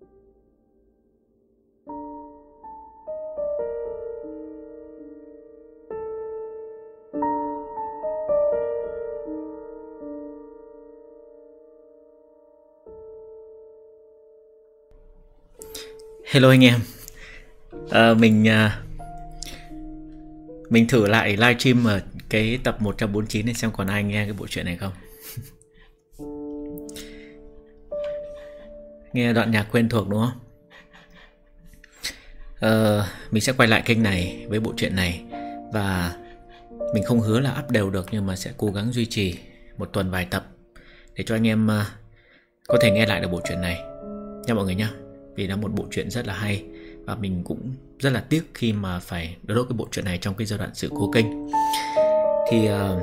Hello anh em. Mình thử lại livestream ở cái tập 149 này xem còn ai nghe cái bộ truyện này không. Nghe đoạn nhạc quen thuộc đúng không? Mình sẽ quay lại kênh này với bộ truyện này. Và mình không hứa là up đều được, nhưng mà sẽ cố gắng duy trì một tuần vài tập để cho anh em có thể nghe lại được bộ truyện này nha mọi người nhé. Vì là một bộ truyện rất là hay, và mình cũng rất là tiếc khi mà phải đốt cái bộ truyện này trong cái giai đoạn sự cố kênh. Thì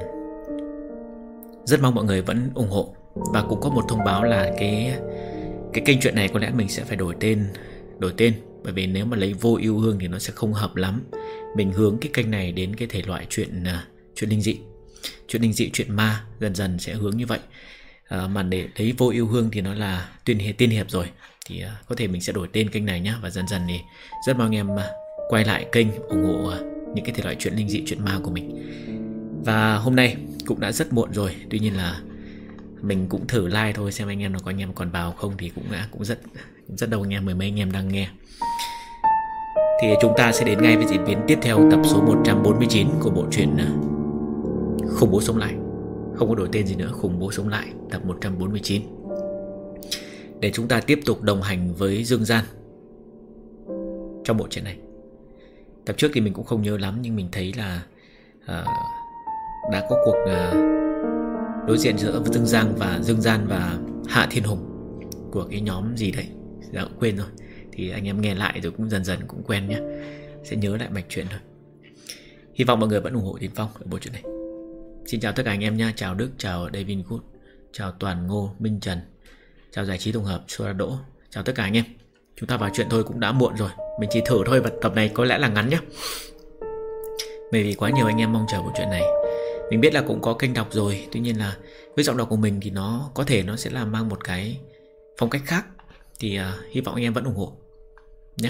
rất mong mọi người vẫn ủng hộ. Và cũng có một thông báo là cái kênh truyện này có lẽ mình sẽ phải đổi tên. Bởi vì nếu mà lấy Vô Yêu Hương thì nó sẽ không hợp lắm. Mình hướng cái kênh này đến cái thể loại chuyện linh dị. Chuyện linh dị, chuyện ma, dần dần sẽ hướng như vậy. Mà để lấy Vô Yêu Hương thì nó là tiên hiệp rồi. Thì có thể mình sẽ đổi tên kênh này nhé. Và dần dần thì rất mong em quay lại kênh ủng hộ những cái thể loại chuyện linh dị, chuyện ma của mình. Và hôm nay cũng đã rất muộn rồi. Tuy nhiên là mình cũng thử like thôi, xem anh em còn vào không. Thì cũng rất đông anh em, mười mấy anh em đang nghe. Thì chúng ta sẽ đến ngay với diễn biến tiếp theo tập số 149 của bộ truyện Khủng Bố Sống Lại. Không có đổi tên gì nữa, Khủng Bố Sống Lại tập 149. Để chúng ta tiếp tục đồng hành với Dương Gian trong bộ truyện này. Tập trước thì mình cũng không nhớ lắm, nhưng mình thấy là đã có cuộc đối diện giữa Dương Gian và Hạ Thiên Hùng của cái nhóm gì đấy, đã quên rồi. Thì anh em nghe lại rồi cũng dần dần cũng quen nhé, sẽ nhớ lại mạch chuyện thôi. Hy vọng mọi người vẫn ủng hộ Tiến Phong ở bộ truyện này. Xin chào tất cả anh em nha. Chào Đức, chào David Good, chào Toàn Ngô, Minh Trần, chào Giải Trí Tổng Hợp, Sura Đỗ. Chào tất cả anh em. Chúng ta vào chuyện thôi, cũng đã muộn rồi. Mình chỉ thử thôi, và tập này có lẽ là ngắn nhé, bởi vì quá nhiều anh em mong chờ bộ chuyện này. Mình biết là cũng có kênh đọc rồi, tuy nhiên là với giọng đọc của mình thì nó có thể nó sẽ là mang một cái phong cách khác. Thì hy vọng anh em vẫn ủng hộ nhé.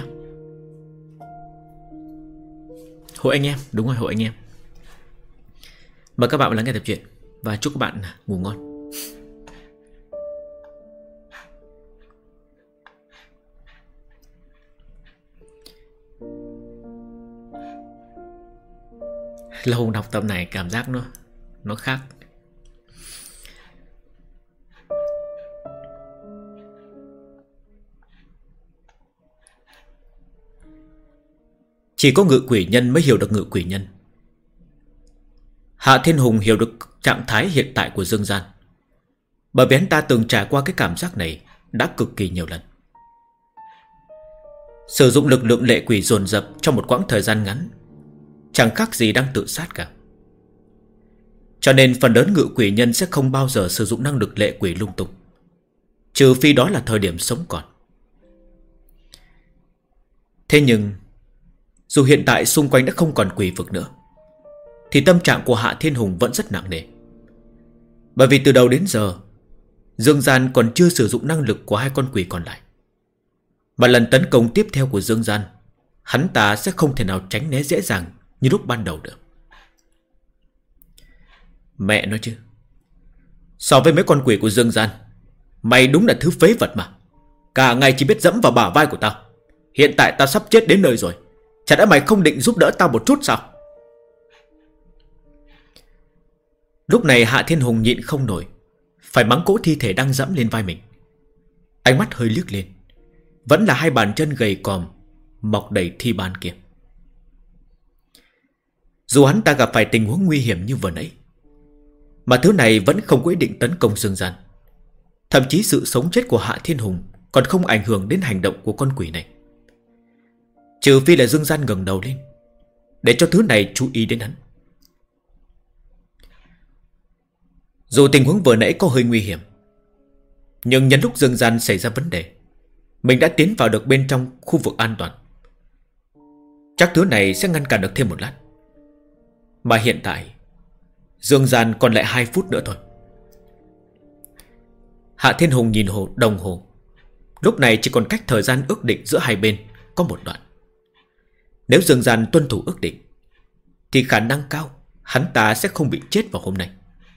Hội anh em, đúng rồi, hội anh em. Mời các bạn lắng nghe tập truyện và chúc các bạn ngủ ngon. Lâu đọc tập này cảm giác nó khác. Chỉ có ngự quỷ nhân mới hiểu được ngự quỷ nhân. Hạ Thiên Hùng hiểu được trạng thái hiện tại của Dương Gian, bởi vì hắn ta từng trải qua cái cảm giác này đã cực kỳ nhiều lần. Sử dụng lực lượng lệ quỷ dồn dập trong một quãng thời gian ngắn chẳng khác gì đang tự sát cả. Cho nên phần lớn ngự quỷ nhân sẽ không bao giờ sử dụng năng lực lệ quỷ lung tung, trừ phi đó là thời điểm sống còn. Thế nhưng dù hiện tại xung quanh đã không còn quỷ vực nữa, thì tâm trạng của Hạ Thiên Hùng vẫn rất nặng nề. Bởi vì từ đầu đến giờ Dương Gian còn chưa sử dụng năng lực của hai con quỷ còn lại, mà lần tấn công tiếp theo của Dương Gian, hắn ta sẽ không thể nào tránh né dễ dàng như lúc ban đầu được. Mẹ nói chứ, so với mấy con quỷ của Dương Gian, mày đúng là thứ phế vật mà. Cả ngày chỉ biết dẫm vào bả vai của tao. Hiện tại tao sắp chết đến nơi rồi, chả lẽ mày không định giúp đỡ tao một chút sao? Lúc này Hạ Thiên Hùng nhịn không nổi, phải mắng cỗ thi thể đang dẫm lên vai mình. Ánh mắt hơi liếc lên, vẫn là hai bàn chân gầy còm mọc đầy thi ban kia. Dù hắn ta gặp phải tình huống nguy hiểm như vừa nãy, mà thứ này vẫn không có ý định tấn công Dương Gian. Thậm chí sự sống chết của Hạ Thiên Hùng còn không ảnh hưởng đến hành động của con quỷ này, trừ phi là Dương Gian ngẩng đầu lên để cho thứ này chú ý đến hắn. Dù tình huống vừa nãy có hơi nguy hiểm, nhưng nhân lúc Dương Gian xảy ra vấn đề, mình đã tiến vào được bên trong khu vực an toàn. Chắc thứ này sẽ ngăn cản được thêm một lát. Mà hiện tại Dương Gian còn lại 2 phút nữa thôi. Hạ Thiên Hùng nhìn đồng hồ, Lúc này chỉ còn cách thời gian ước định giữa hai bên có một đoạn. Nếu Dương Gian tuân thủ ước định thì khả năng cao hắn ta sẽ không bị chết vào hôm nay.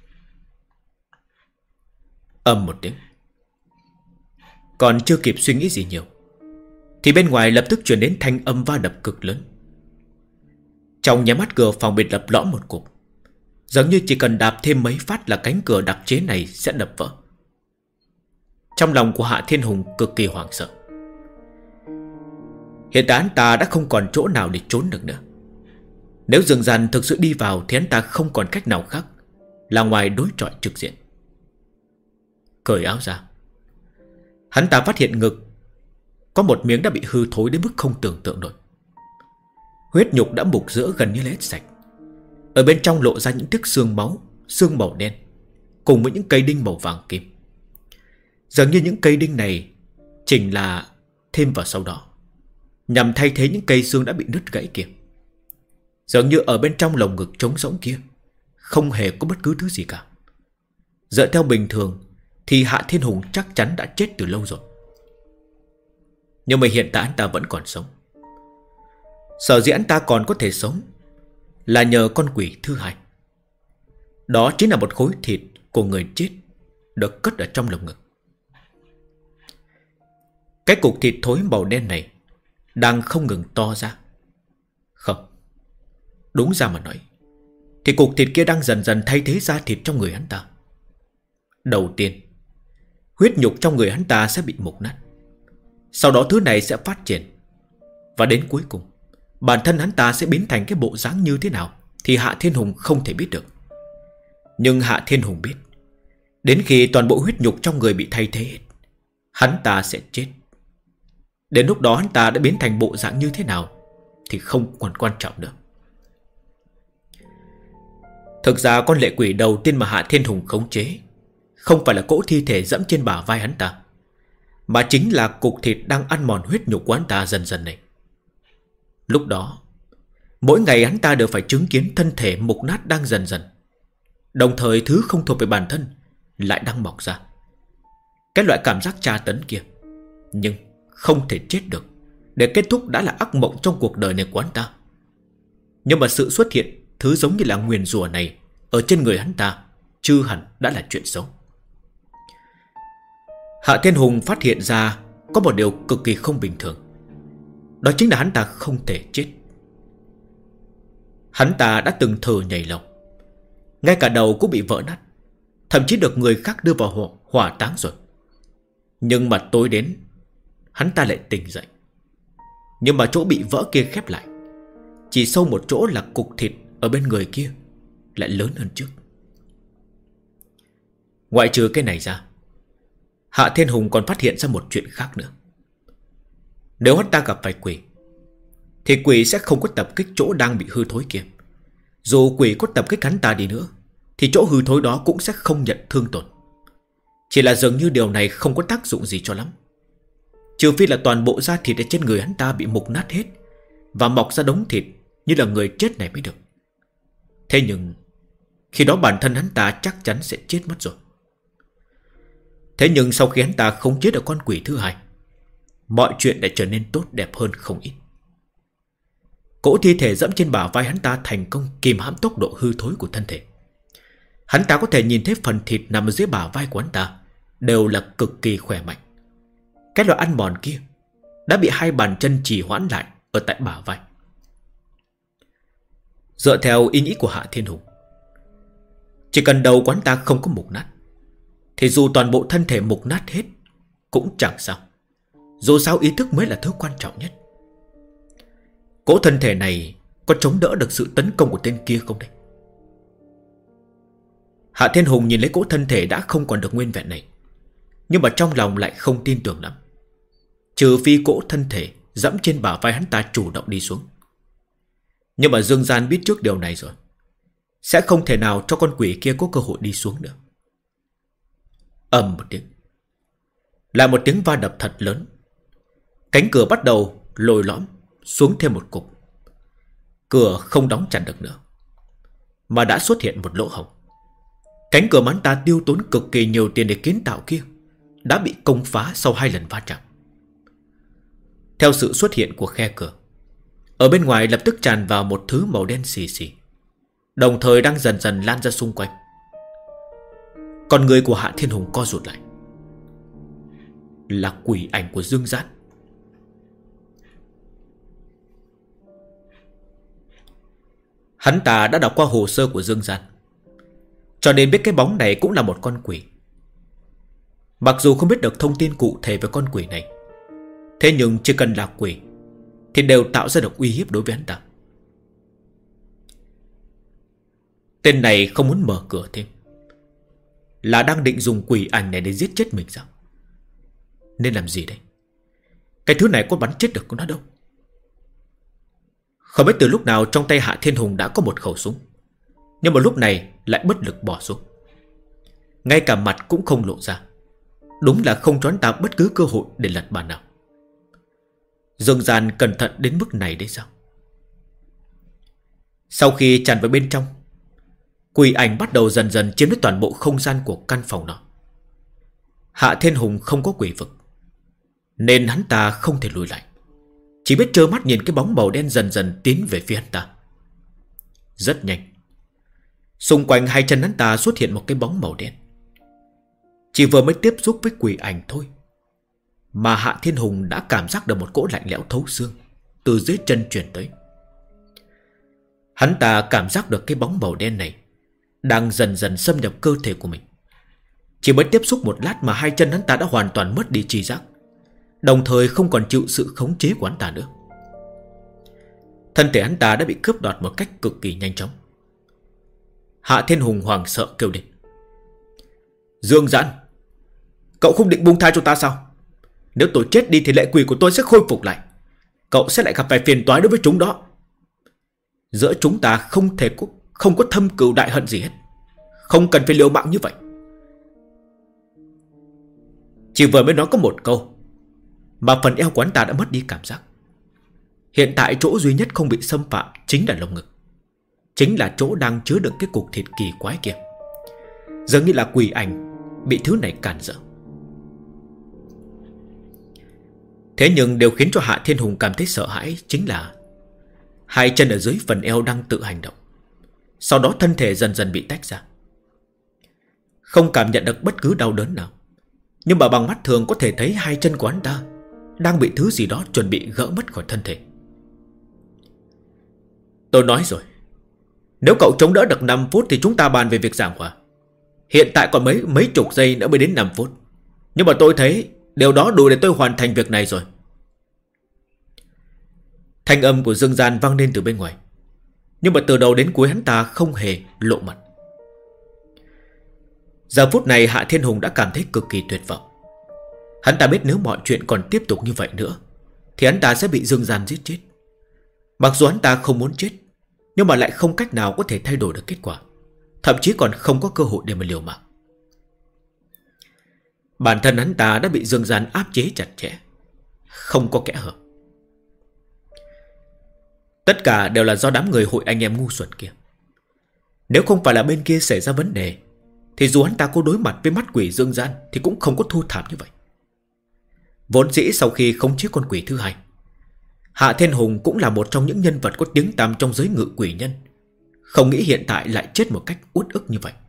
Ầm một tiếng. Còn chưa kịp suy nghĩ gì nhiều thì bên ngoài lập tức truyền đến thanh âm va đập cực lớn. Trong nháy mắt cửa phòng bị đập lõm một cục, giống như chỉ cần đạp thêm mấy phát là cánh cửa đặc chế này sẽ đập vỡ. Trong lòng của Hạ Thiên Hùng cực kỳ hoảng sợ. Hiện tại hắn ta đã không còn chỗ nào để trốn được nữa. Nếu Dương Gian thực sự đi vào thì hắn ta không còn cách nào khác là ngoài đối chọi trực diện. Cởi áo ra, hắn ta phát hiện ngực có một miếng đã bị hư thối đến mức không tưởng tượng nổi. Huyết nhục đã mục rữa gần như là hết sạch. Ở bên trong lộ ra những tiếc xương máu, xương màu đen, cùng với những cây đinh màu vàng kim. Dường như những cây đinh này chính là thêm vào sau đó, nhằm thay thế những cây xương đã bị nứt gãy kia. Dường như ở bên trong lồng ngực trống rỗng kia không hề có bất cứ thứ gì cả. Dựa theo bình thường thì Hạ Thiên Hùng chắc chắn đã chết từ lâu rồi. Nhưng mà hiện tại anh ta vẫn còn sống. Sở dĩ anh ta còn có thể sống là nhờ con quỷ thứ hai. Đó chính là một khối thịt của người chết được cất ở trong lồng ngực. Cái cục thịt thối màu đen này đang không ngừng to ra. Không, đúng ra mà nói thì cục thịt kia đang dần dần thay thế da thịt trong người hắn ta. Đầu tiên, huyết nhục trong người hắn ta sẽ bị mục nát. Sau đó thứ này sẽ phát triển. Và đến cuối cùng, bản thân hắn ta sẽ biến thành cái bộ dáng như thế nào thì Hạ Thiên Hùng không thể biết được. Nhưng Hạ Thiên Hùng biết, đến khi toàn bộ huyết nhục trong người bị thay thế hết, hắn ta sẽ chết. Đến lúc đó hắn ta đã biến thành bộ dạng như thế nào thì không còn quan trọng nữa. Thực ra con lệ quỷ đầu tiên mà Hạ Thiên Hùng khống chế không phải là cỗ thi thể dẫm trên bả vai hắn ta, mà chính là cục thịt đang ăn mòn huyết nhục của hắn ta dần dần này. Lúc đó, mỗi ngày hắn ta đều phải chứng kiến thân thể mục nát đang dần dần, đồng thời thứ không thuộc về bản thân lại đang mọc ra. Cái loại cảm giác tra tấn kia, nhưng không thể chết được, để kết thúc đã là ác mộng trong cuộc đời này của hắn ta. Nhưng mà sự xuất hiện thứ giống như là nguyền rủa này ở trên người hắn ta chưa hẳn đã là chuyện xấu. Hạ Thiên Hùng phát hiện ra có một điều cực kỳ không bình thường. Đó chính là hắn ta không thể chết. Hắn ta đã từng thử nhảy lầu, ngay cả đầu cũng bị vỡ nát, thậm chí được người khác đưa vào hỏa táng rồi. Nhưng mà tối đến, hắn ta lại tỉnh dậy. Nhưng mà chỗ bị vỡ kia khép lại, chỉ sâu một chỗ là cục thịt ở bên người kia lại lớn hơn trước. Ngoại trừ cái này ra, Hạ Thiên Hùng còn phát hiện ra một chuyện khác nữa. Nếu hắn ta gặp phải quỷ thì quỷ sẽ không có tập kích chỗ đang bị hư thối kia. Dù quỷ có tập kích hắn ta đi nữa thì chỗ hư thối đó cũng sẽ không nhận thương tổn. Chỉ là dường như điều này không có tác dụng gì cho lắm, trừ phi là toàn bộ da thịt ở trên người hắn ta bị mục nát hết và mọc ra đống thịt như là người chết này mới được. Thế nhưng khi đó bản thân hắn ta chắc chắn sẽ chết mất rồi. Thế nhưng sau khi hắn ta không chết được con quỷ thứ hai, mọi chuyện đã trở nên tốt đẹp hơn không ít. Cỗ thi thể dẫm trên bả vai hắn ta thành công kìm hãm tốc độ hư thối của thân thể. Hắn ta có thể nhìn thấy phần thịt nằm ở dưới bả vai của hắn ta đều là cực kỳ khỏe mạnh. Cái loại ăn mòn kia đã bị hai bàn chân trì hoãn lại ở tại bả vai. Dựa theo ý nghĩ của Hạ Thiên Hùng, chỉ cần đầu của hắn ta không có mục nát thì dù toàn bộ thân thể mục nát hết cũng chẳng sao. Dù sao ý thức mới là thứ quan trọng nhất. Cỗ thân thể này có chống đỡ được sự tấn công của tên kia không đây? Hạ Thiên Hùng nhìn lấy cỗ thân thể đã không còn được nguyên vẹn này, nhưng mà trong lòng lại không tin tưởng lắm. Trừ phi cỗ thân thể dẫm trên bả vai hắn ta chủ động đi xuống. Nhưng mà Dương Gian biết trước điều này rồi, sẽ không thể nào cho con quỷ kia có cơ hội đi xuống nữa. Ầm một tiếng, lại một tiếng va đập thật lớn. Cánh cửa bắt đầu lồi lõm xuống thêm một cục. Cửa không đóng chặt được nữa, mà đã xuất hiện một lỗ hổng. Cánh cửa mà hắn ta tiêu tốn cực kỳ nhiều tiền để kiến tạo kia đã bị công phá sau 2 lần va chạm. Theo sự xuất hiện của khe cửa, ở bên ngoài lập tức tràn vào một thứ màu đen xì xì, đồng thời đang dần dần lan ra xung quanh. Con người của Hạ Thiên Hùng co rụt lại. Là quỷ ảnh của Dương Gian. Hắn ta đã đọc qua hồ sơ của Dương Gian, cho nên biết cái bóng này cũng là một con quỷ. Mặc dù không biết được thông tin cụ thể về con quỷ này, thế nhưng chỉ cần là quỷ thì đều tạo ra được uy hiếp đối với hắn ta. Tên này không muốn mở cửa thêm, là đang định dùng quỷ ảnh này để giết chết mình sao? Nên làm gì đây? Cái thứ này có bắn chết được của nó đâu. Không biết từ lúc nào trong tay Hạ Thiên Hùng đã có một khẩu súng, nhưng mà lúc này lại bất lực bỏ xuống, ngay cả mặt cũng không lộ ra. Đúng là không cho hắn ta bất cứ cơ hội để lật bàn nào. Dương Gian cẩn thận đến mức này đấy sao? Sau khi tràn vào bên trong, quỷ ảnh bắt đầu dần dần chiếm lấy toàn bộ không gian của căn phòng đó. Hạ Thiên Hùng không có quỷ vực, nên hắn ta không thể lùi lại, chỉ biết trơ mắt nhìn cái bóng màu đen dần dần tiến về phía hắn ta. Rất nhanh, xung quanh hai chân hắn ta xuất hiện một cái bóng màu đen. Chỉ vừa mới tiếp xúc với quỷ ảnh thôi mà Hạ Thiên Hùng đã cảm giác được một cỗ lạnh lẽo thấu xương từ dưới chân truyền tới. Hắn ta cảm giác được cái bóng màu đen này đang dần dần xâm nhập cơ thể của mình. Chỉ mới tiếp xúc một lát mà hai chân hắn ta đã hoàn toàn mất đi tri giác, đồng thời không còn chịu sự khống chế của hắn ta nữa. Thân thể hắn ta đã bị cướp đoạt một cách cực kỳ nhanh chóng. Hạ Thiên Hùng hoảng sợ kêu lên: Dương Gian, cậu không định buông tha cho ta sao? Nếu tôi chết đi thì lệ quỷ của tôi sẽ khôi phục lại, cậu sẽ lại gặp phải phiền toái đối với chúng đó. Giữa chúng ta không có thâm cừu đại hận gì hết, không cần phải liều mạng như vậy. Chỉ vừa mới nói có một câu mà phần eo của hắn ta đã mất đi cảm giác. Hiện tại chỗ duy nhất không bị xâm phạm chính là lồng ngực, chính là chỗ đang chứa đựng cái cục thịt kỳ quái kia. Dường như là quỷ ảnh bị thứ này cản trở. Thế nhưng điều khiến cho Hạ Thiên Hùng cảm thấy sợ hãi chính là hai chân ở dưới phần eo đang tự hành động, sau đó thân thể dần dần bị tách ra. Không cảm nhận được bất cứ đau đớn nào, nhưng mà bằng mắt thường có thể thấy hai chân của hắn ta đang bị thứ gì đó chuẩn bị gỡ mất khỏi thân thể. Tôi nói rồi, nếu cậu chống đỡ được 5 phút thì chúng ta bàn về việc giảng hòa. Hiện tại còn mấy chục giây nữa mới đến 5 phút, nhưng mà tôi thấy điều đó đủ để tôi hoàn thành việc này rồi. Thanh âm của Dương Gian vang lên từ bên ngoài, nhưng mà từ đầu đến cuối hắn ta không hề lộ mặt. Giờ phút này Hạ Thiên Hùng đã cảm thấy cực kỳ tuyệt vọng. Hắn ta biết nếu mọi chuyện còn tiếp tục như vậy nữa thì hắn ta sẽ bị Dương Gian giết chết. Mặc dù hắn ta không muốn chết, nhưng mà lại không cách nào có thể thay đổi được kết quả, thậm chí còn không có cơ hội để mà liều mạng. Bản thân hắn ta đã bị Dương Gian áp chế chặt chẽ, không có kẽ hở. Tất cả đều là do đám người hội anh em ngu xuẩn kia. Nếu không phải là bên kia xảy ra vấn đề thì dù hắn ta có đối mặt với mắt quỷ Dương Gian thì cũng không có thua thảm như vậy. Vốn dĩ sau khi khống chế con quỷ thứ hai, Hạ Thiên Hùng cũng là một trong những nhân vật có tiếng tăm trong giới ngự quỷ nhân, không nghĩ hiện tại lại chết một cách uất ức như vậy.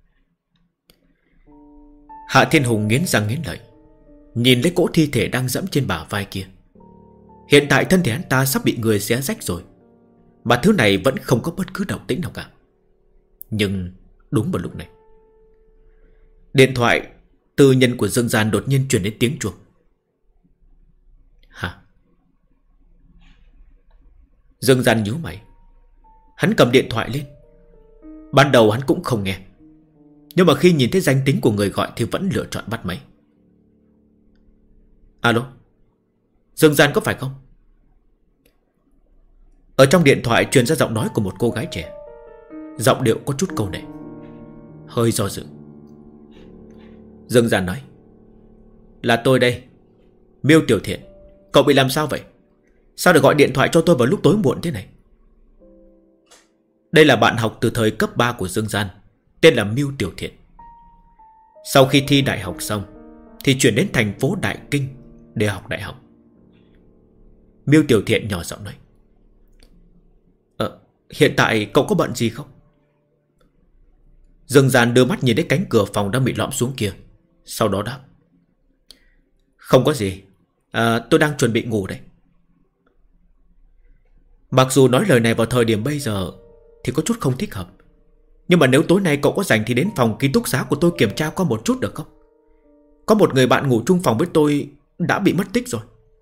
Hạ Thiên Hùng nghiến răng nghiến lợi, nhìn lấy cỗ thi thể đang dẫm trên bả vai kia. Hiện tại thân thể hắn ta sắp bị người xé rách rồi, mà thứ này vẫn không có bất cứ động tĩnh nào cả. Nhưng đúng vào lúc này, điện thoại tư nhân của Dương Gian đột nhiên truyền đến tiếng chuông. Hả? Dương Gian nhíu mày. Hắn cầm điện thoại lên. Ban đầu hắn cũng không nghe, nhưng mà khi nhìn thấy danh tính của người gọi thì vẫn lựa chọn bắt máy. Alo, Dương Gian có phải không? Ở trong điện thoại truyền ra giọng nói của một cô gái trẻ, giọng điệu có chút câu nệ, hơi do dự. Dương Gian nói: Là tôi đây, Miêu Tiểu Thiện. Cậu bị làm sao vậy? Sao được gọi điện thoại cho tôi vào lúc tối muộn thế này? Đây là bạn học từ thời cấp 3 của Dương Gian, tên là Miêu Tiểu Thiện. Sau khi thi đại học xong thì chuyển đến thành phố Đại Kinh để học đại học. Miêu Tiểu Thiện nhỏ giọng nói. Hiện tại cậu có bận gì không? Dương Gian đưa mắt nhìn đến cánh cửa phòng đang bị lõm xuống kia, sau đó đáp. Không có gì, tôi đang chuẩn bị ngủ đây. Mặc dù nói lời này vào thời điểm bây giờ thì có chút không thích hợp, nhưng mà nếu tối nay cậu có rảnh thì đến phòng ký túc xá của tôi kiểm tra qua một chút được không? Có một người bạn ngủ chung phòng với tôi đã bị mất tích rồi.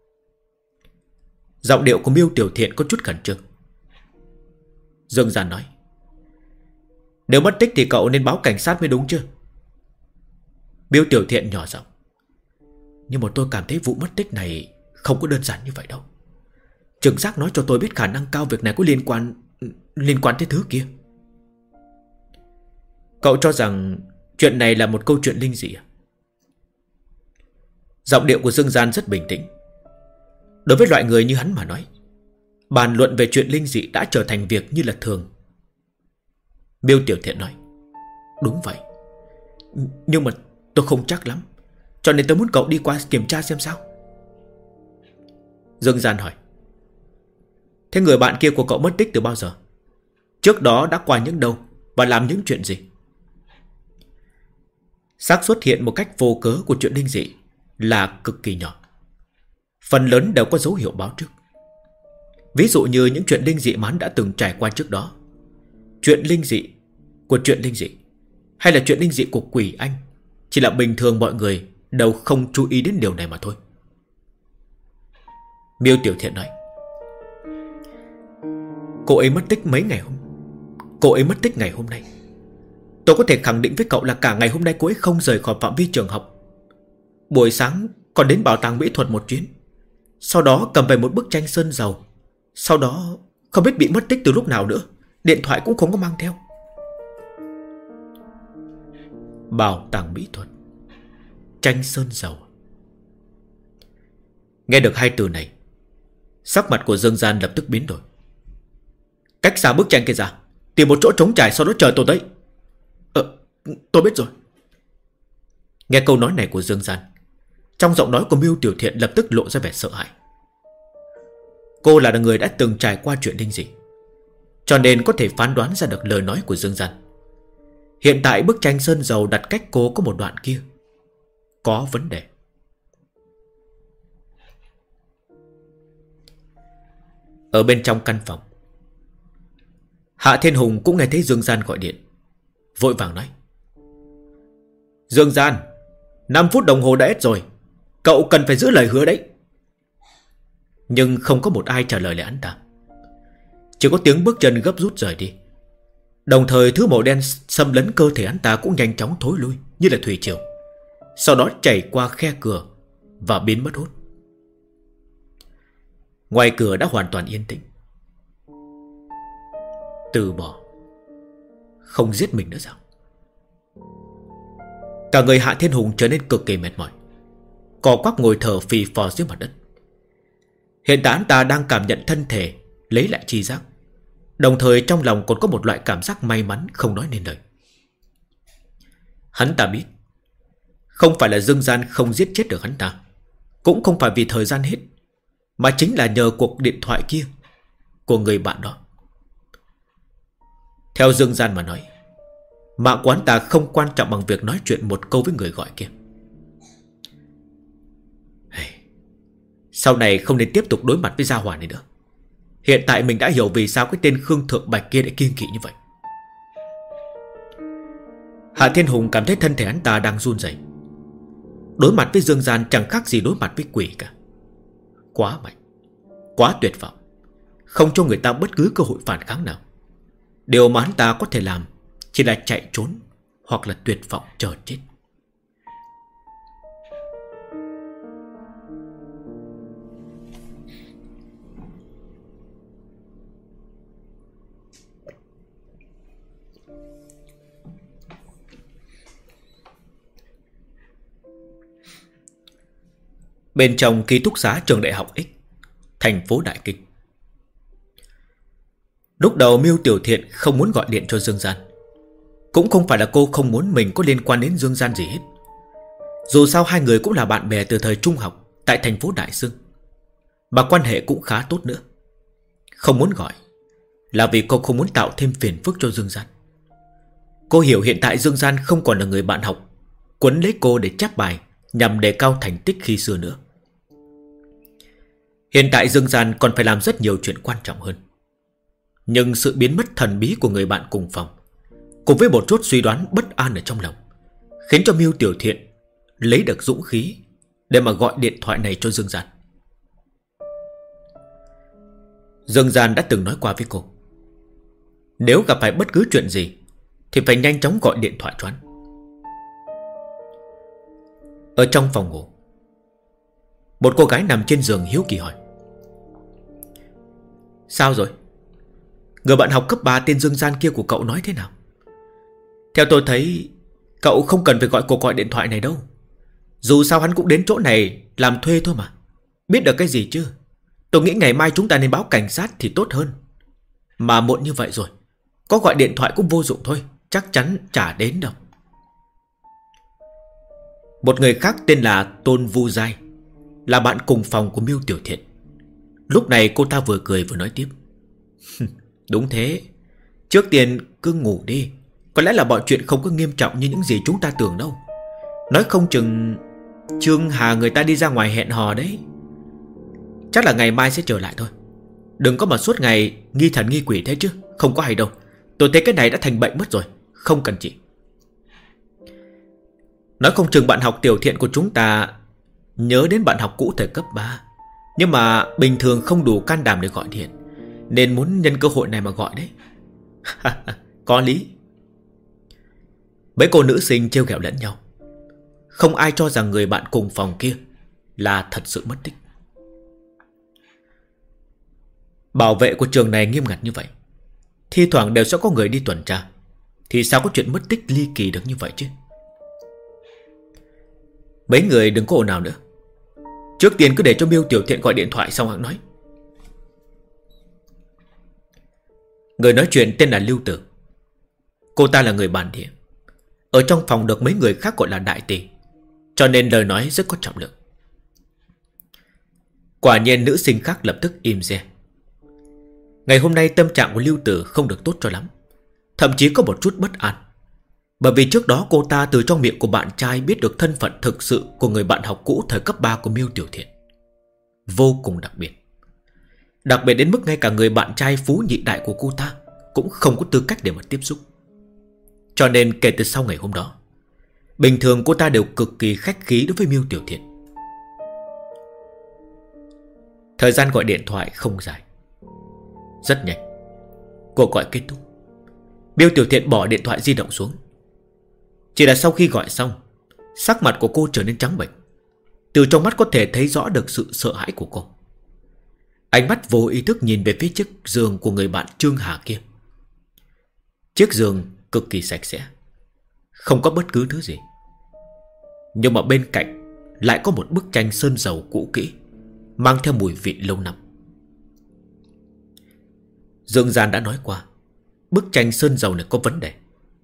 Giọng điệu của Miêu Tiểu Thiện có chút khẩn trương. Dương Gian nói. Nếu mất tích thì cậu nên báo cảnh sát mới đúng chứ? Miêu Tiểu Thiện nhỏ giọng. Nhưng mà tôi cảm thấy vụ mất tích này không có đơn giản như vậy đâu. Trực giác nói cho tôi biết khả năng cao việc này có liên quan tới thứ kia. Cậu cho rằng chuyện này là một câu chuyện linh dị à? Giọng điệu của Dương Gian rất bình tĩnh. Đối với loại người như hắn mà nói, bàn luận về chuyện linh dị đã trở thành việc như là thường. Miêu Tiểu Thiện nói. Đúng vậy, nhưng mà tôi không chắc lắm, cho nên tôi muốn cậu đi qua kiểm tra xem sao. Dương Gian hỏi. Thế người bạn kia của cậu mất tích từ bao giờ? Trước đó đã qua những đâu và làm những chuyện gì? Xác xuất hiện một cách vô cớ của chuyện linh dị là cực kỳ nhỏ. Phần lớn đều có dấu hiệu báo trước. Ví dụ như những chuyện linh dị mà hắn đã từng trải qua trước đó. Chuyện linh dị, hay là chuyện linh dị của quỷ anh, chỉ là bình thường mọi người đều không chú ý đến điều này mà thôi. Miêu Tiểu Thiện nói. Cô ấy mất tích ngày hôm nay. Tôi có thể khẳng định với cậu là cả ngày hôm nay cô ấy không rời khỏi phạm vi trường học. Buổi sáng còn đến bảo tàng mỹ thuật một chuyến, sau đó cầm về một bức tranh sơn dầu. Sau đó không biết bị mất tích từ lúc nào nữa. Điện thoại cũng không có mang theo. Bảo tàng mỹ thuật, tranh sơn dầu. Nghe được hai từ này, sắc mặt của Dương Gian lập tức biến đổi. Cách xa bức tranh kia ra, tìm một chỗ trống trải, sau đó chờ tôi tới. Tôi biết rồi. Nghe câu nói này của Dương Gian, trong giọng nói của Miêu Tiểu Thiện lập tức lộ ra vẻ sợ hãi. Cô là người đã từng trải qua chuyện linh dị, cho nên có thể phán đoán ra được lời nói của Dương Gian. Hiện tại bức tranh sơn dầu đặt cách cô có một đoạn kia có vấn đề. Ở bên trong căn phòng, Hạ Thiên Hùng cũng nghe thấy Dương Gian gọi điện, vội vàng nói. Dương Gian, 5 phút đồng hồ đã hết rồi, cậu cần phải giữ lời hứa đấy. Nhưng không có một ai trả lời lại hắn ta. Chỉ có tiếng bước chân gấp rút rời đi. Đồng thời thứ màu đen xâm lấn cơ thể hắn ta cũng nhanh chóng thối lui như là thủy triều, sau đó chảy qua khe cửa và biến mất hút. Ngoài cửa đã hoàn toàn yên tĩnh. Từ bỏ, không giết mình nữa sao? Cả người Hạ Thiên Hùng trở nên cực kỳ mệt mỏi, cò quắp ngồi thở phì phò dưới mặt đất. Hiện tại hắn ta đang cảm nhận thân thể lấy lại tri giác, đồng thời trong lòng còn có một loại cảm giác may mắn không nói nên lời. Hắn ta biết, không phải là Dương Gian không giết chết được hắn ta, cũng không phải vì thời gian hết, mà chính là nhờ cuộc điện thoại kia của người bạn đó. Theo Dương Gian mà nói, mạng của hắn ta không quan trọng bằng việc nói chuyện một câu với người gọi kia. Sau này không nên tiếp tục đối mặt với gia hỏa này nữa. Hiện tại mình đã hiểu vì sao cái tên Khương Thượng Bạch kia lại kiêng kỵ như vậy. Hạ Thiên Hùng cảm thấy thân thể hắn ta đang run rẩy. Đối mặt với Dương Gian chẳng khác gì đối mặt với quỷ cả. Quá mạnh, quá tuyệt vọng, không cho người ta bất cứ cơ hội phản kháng nào. Điều mà hắn ta có thể làm chỉ là chạy trốn hoặc là tuyệt vọng chờ chết. Bên trong ký túc xá trường đại học X, thành phố Đại Kinh. Lúc đầu Miêu Tiểu Thiện không muốn gọi điện cho Dương Gian. Cũng không phải là cô không muốn mình có liên quan đến Dương Gian gì hết. Dù sao hai người cũng là bạn bè từ thời trung học tại thành phố Đại Dương. mà quan hệ cũng khá tốt nữa. Không muốn gọi là vì cô không muốn tạo thêm phiền phức cho Dương Gian. Cô hiểu hiện tại Dương Gian không còn là người bạn học quấn lấy cô để chép bài nhằm đề cao thành tích khi xưa nữa. Hiện tại Dương Gian còn phải làm rất nhiều chuyện quan trọng hơn. Nhưng sự biến mất thần bí của người bạn cùng phòng, cùng với một chút suy đoán bất an ở trong lòng, khiến cho Miêu Tiểu Thiện lấy được dũng khí để mà gọi điện thoại này cho Dương Gian. Dương Gian đã từng nói qua với cô, nếu gặp phải bất cứ chuyện gì thì phải nhanh chóng gọi điện thoại cho hắn. Ở trong phòng ngủ, một cô gái nằm trên giường hiếu kỳ hỏi: sao rồi? Người bạn học cấp 3 tên Dương Gian kia của cậu nói thế nào? Theo tôi thấy cậu không cần phải gọi cuộc gọi điện thoại này đâu. Dù sao hắn cũng đến chỗ này làm thuê thôi mà. Biết được cái gì chứ? Tôi nghĩ ngày mai chúng ta nên báo cảnh sát thì tốt hơn. Mà muộn như vậy rồi, có gọi điện thoại cũng vô dụng thôi, chắc chắn chả đến đâu. Một người khác tên là Tôn Vu Giai, là bạn cùng phòng của Miêu Tiểu Thiện. Lúc này cô ta vừa cười vừa nói tiếp: đúng thế, trước tiên cứ ngủ đi. Có lẽ là mọi chuyện không có nghiêm trọng như những gì chúng ta tưởng đâu. Nói không chừng Trương Hà người ta đi ra ngoài hẹn hò đấy. Chắc là ngày mai sẽ trở lại thôi. Đừng có mà suốt ngày nghi thần nghi quỷ thế chứ, không có hay đâu. Tôi thấy cái này đã thành bệnh mất rồi, không cần chị. Nói không chừng bạn học Tiểu Thiện của chúng ta nhớ đến bạn học cũ thời cấp 3, nhưng mà bình thường không đủ can đảm để gọi điện, nên muốn nhân cơ hội này mà gọi đấy. Có lý. Mấy cô nữ sinh trêu ghẹo lẫn nhau. Không ai cho rằng người bạn cùng phòng kia là thật sự mất tích. Bảo vệ của trường này nghiêm ngặt như vậy, thi thoảng đều sẽ có người đi tuần tra, thì sao có chuyện mất tích ly kỳ được như vậy chứ? Mấy người đừng có ồn ào nữa. Trước tiên cứ để cho Miêu Tiểu Thiện gọi điện thoại xong hãng nói. Người nói chuyện tên là Lưu Tử. Cô ta là người bản địa, ở trong phòng được mấy người khác gọi là đại tỷ, cho nên lời nói rất có trọng lượng. Quả nhiên nữ sinh khác lập tức im re. Ngày hôm nay tâm trạng của Lưu Tử không được tốt cho lắm, thậm chí có một chút bất an. Bởi vì trước đó cô ta từ trong miệng của bạn trai biết được thân phận thực sự của người bạn học cũ thời cấp 3 của Miêu Tiểu Thiện. Vô cùng đặc biệt. Đặc biệt đến mức ngay cả người bạn trai phú nhị đại của cô ta cũng không có tư cách để mà tiếp xúc. Cho nên kể từ sau ngày hôm đó, bình thường cô ta đều cực kỳ khách khí đối với Miêu Tiểu Thiện. Thời gian gọi điện thoại không dài. Rất nhanh, cuộc gọi kết thúc. Miêu Tiểu Thiện bỏ điện thoại di động xuống. Chỉ là sau khi gọi xong, sắc mặt của cô trở nên trắng bệch. Từ trong mắt có thể thấy rõ được sự sợ hãi của cô. Ánh mắt vô ý thức nhìn về phía chiếc giường của người bạn Trương Hà kia. Chiếc giường cực kỳ sạch sẽ, không có bất cứ thứ gì. Nhưng mà bên cạnh lại có một bức tranh sơn dầu cũ kỹ, mang theo mùi vị lâu năm. Dương Gian đã nói qua, bức tranh sơn dầu này có vấn đề.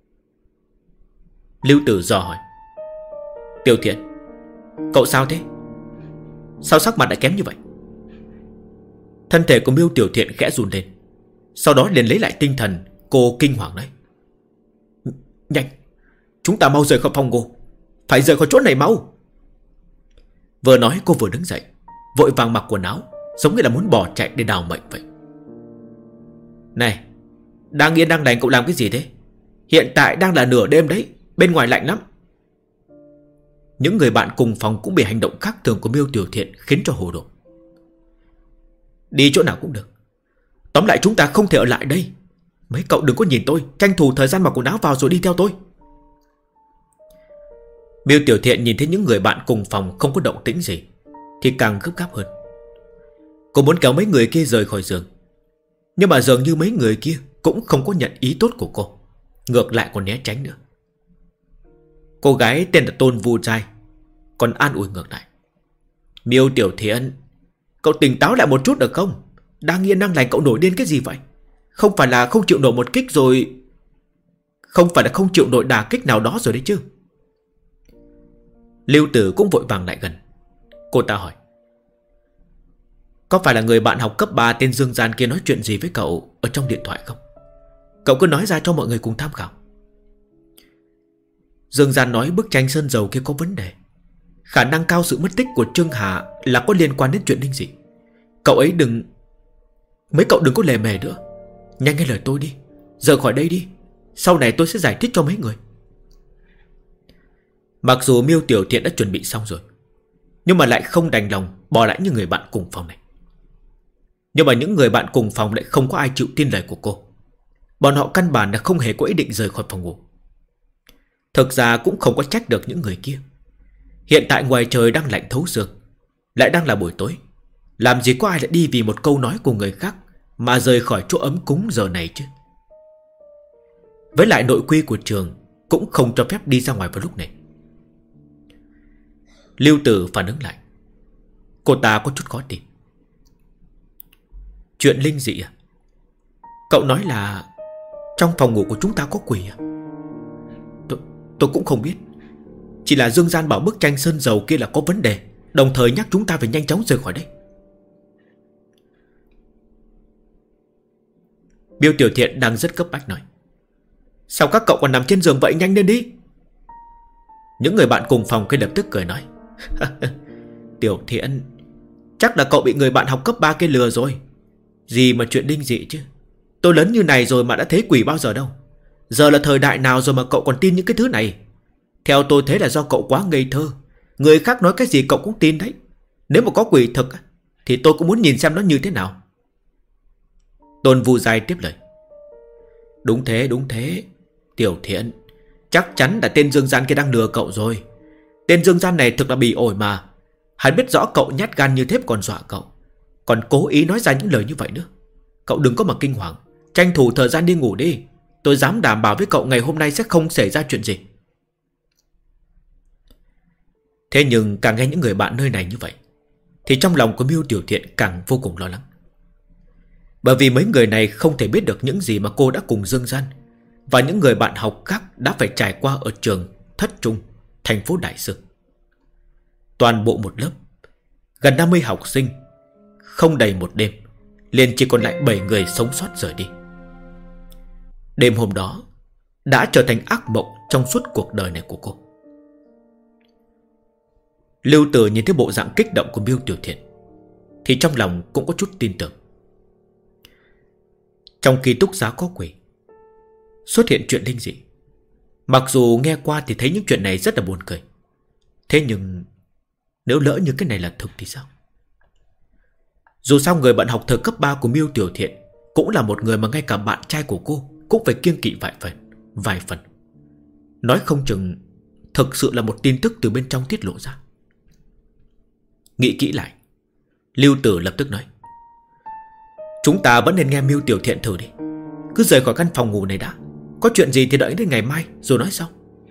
Lưu Tử dò hỏi: Tiểu Thiện, cậu sao thế? Sao sắc mặt lại kém như vậy? Thân thể của Miêu Tiểu Thiện khẽ run lên, sau đó liền lấy lại tinh thần. Cô kinh hoàng nói: nhanh, chúng ta mau rời khỏi phòng ngủ, phải rời khỏi chỗ này mau. Vừa nói cô vừa đứng dậy, vội vàng mặc quần áo, giống như là muốn bỏ chạy để đào mệnh vậy. Này, đang yên đang lành cậu làm cái gì thế? Hiện tại đang là nửa đêm đấy, bên ngoài lạnh lắm. Những người bạn cùng phòng cũng bị hành động khác thường của Miêu Tiểu Thiện khiến cho hồ đồ. Đi chỗ nào cũng được, tóm lại chúng ta không thể ở lại đây. Mấy cậu đừng có nhìn tôi, tranh thủ thời gian mặc quần áo vào rồi đi theo tôi. Miêu Tiểu Thiện nhìn thấy những người bạn cùng phòng không có động tĩnh gì thì càng gấp gáp hơn. Cô muốn kéo mấy người kia rời khỏi giường, nhưng mà dường như mấy người kia cũng không có nhận ý tốt của cô, ngược lại còn né tránh nữa. Cô gái tên là Tôn Vu Giai còn an ủi ngược lại: Miêu Tiểu Thiện, cậu tỉnh táo lại một chút được không? Đang yên đang lành cậu nổi điên cái gì vậy? Không phải là không chịu nổi một kích rồi, không phải là không chịu nổi đả kích nào đó rồi đấy chứ? Lưu Tử cũng vội vàng lại gần. Cô ta hỏi: có phải là người bạn học cấp 3 tên Dương Gian kia nói chuyện gì với cậu ở trong điện thoại không? Cậu cứ nói ra cho mọi người cùng tham khảo. Dương Gian nói bức tranh sơn dầu kia có vấn đề. Khả năng cao sự mất tích của Trương Hà là có liên quan đến chuyện linh dị. Mấy cậu đừng có lề mề nữa. Nhanh nghe lời tôi đi, rời khỏi đây đi. Sau này tôi sẽ giải thích cho mấy người. Mặc dù Miêu Tiểu Thiện đã chuẩn bị xong rồi, nhưng mà lại không đành lòng bỏ lại những người bạn cùng phòng này. Nhưng mà những người bạn cùng phòng lại không có ai chịu tin lời của cô. Bọn họ căn bản là không hề có ý định rời khỏi phòng ngủ. Thực ra cũng không có trách được những người kia. Hiện tại ngoài trời đang lạnh thấu xương, lại đang là buổi tối. Làm gì có ai lại đi vì một câu nói của người khác mà rời khỏi chỗ ấm cúng giờ này chứ. Với lại nội quy của trường cũng không cho phép đi ra ngoài vào lúc này. Lưu Tử phản ứng lại. Cô ta có chút khó tin. Chuyện linh dị à? Cậu nói là trong phòng ngủ của chúng ta có quỷ à? Tôi cũng không biết. Chỉ là Dương Gian bảo bức tranh sơn dầu kia là có vấn đề, đồng thời nhắc chúng ta phải nhanh chóng rời khỏi đây. Miêu Tiểu Thiện đang rất cấp bách nói. Sao các cậu còn nằm trên giường vậy, nhanh lên đi. Những người bạn cùng phòng kia lập tức cười nói. Tiểu Thiện, chắc là cậu bị người bạn học cấp 3 kia lừa rồi. Gì mà chuyện linh dị chứ. Tôi lớn như này rồi mà đã thấy quỷ bao giờ đâu. Giờ là thời đại nào rồi mà cậu còn tin những cái thứ này. Theo tôi thấy là do cậu quá ngây thơ. Người khác nói cái gì cậu cũng tin đấy. Nếu mà có quỷ thực thì tôi cũng muốn nhìn xem nó như thế nào. Tôn Vu Giai tiếp lời. Đúng thế. Tiểu Thiện, chắc chắn là tên Dương Gian kia đang lừa cậu rồi. Tên Dương Gian này thực là bỉ ổi mà. Hắn biết rõ cậu nhát gan như thế còn dọa cậu, còn cố ý nói ra những lời như vậy nữa. Cậu đừng có mà kinh hoàng, tranh thủ thời gian đi ngủ đi. Tôi dám đảm bảo với cậu ngày hôm nay sẽ không xảy ra chuyện gì. Thế nhưng càng nghe những người bạn nơi này như vậy thì trong lòng của Miêu Tiểu Thiện càng vô cùng lo lắng. Bởi vì mấy người này không thể biết được những gì mà cô đã cùng Dương Gian và những người bạn học khác đã phải trải qua ở trường Thất Trung, thành phố Đại Sư. Toàn bộ một lớp gần 50 học sinh, không đầy một đêm liền chỉ còn lại 7 người sống sót rời đi. Đêm hôm đó đã trở thành ác mộng trong suốt cuộc đời này của cô. Lưu Tử nhìn thấy bộ dạng kích động của Miêu Tiểu Thiện thì trong lòng cũng có chút tin tưởng. Trong ký túc xá có quỷ, xuất hiện chuyện linh dị. Mặc dù nghe qua thì thấy những chuyện này rất là buồn cười, thế nhưng nếu lỡ như cái này là thực thì sao? Dù sao người bạn học thời cấp 3 của Miêu Tiểu Thiện cũng là một người mà ngay cả bạn trai của cô cũng phải kiêng kỵ vài phần. Nói không chừng thực sự là một tin tức từ bên trong tiết lộ ra. Nghĩ kỹ lại, Lưu Tử lập tức nói. Chúng ta vẫn nên nghe Miêu Tiểu Thiện thử đi. Cứ rời khỏi căn phòng ngủ này đã. Có chuyện gì thì đợi đến ngày mai rồi nói sau.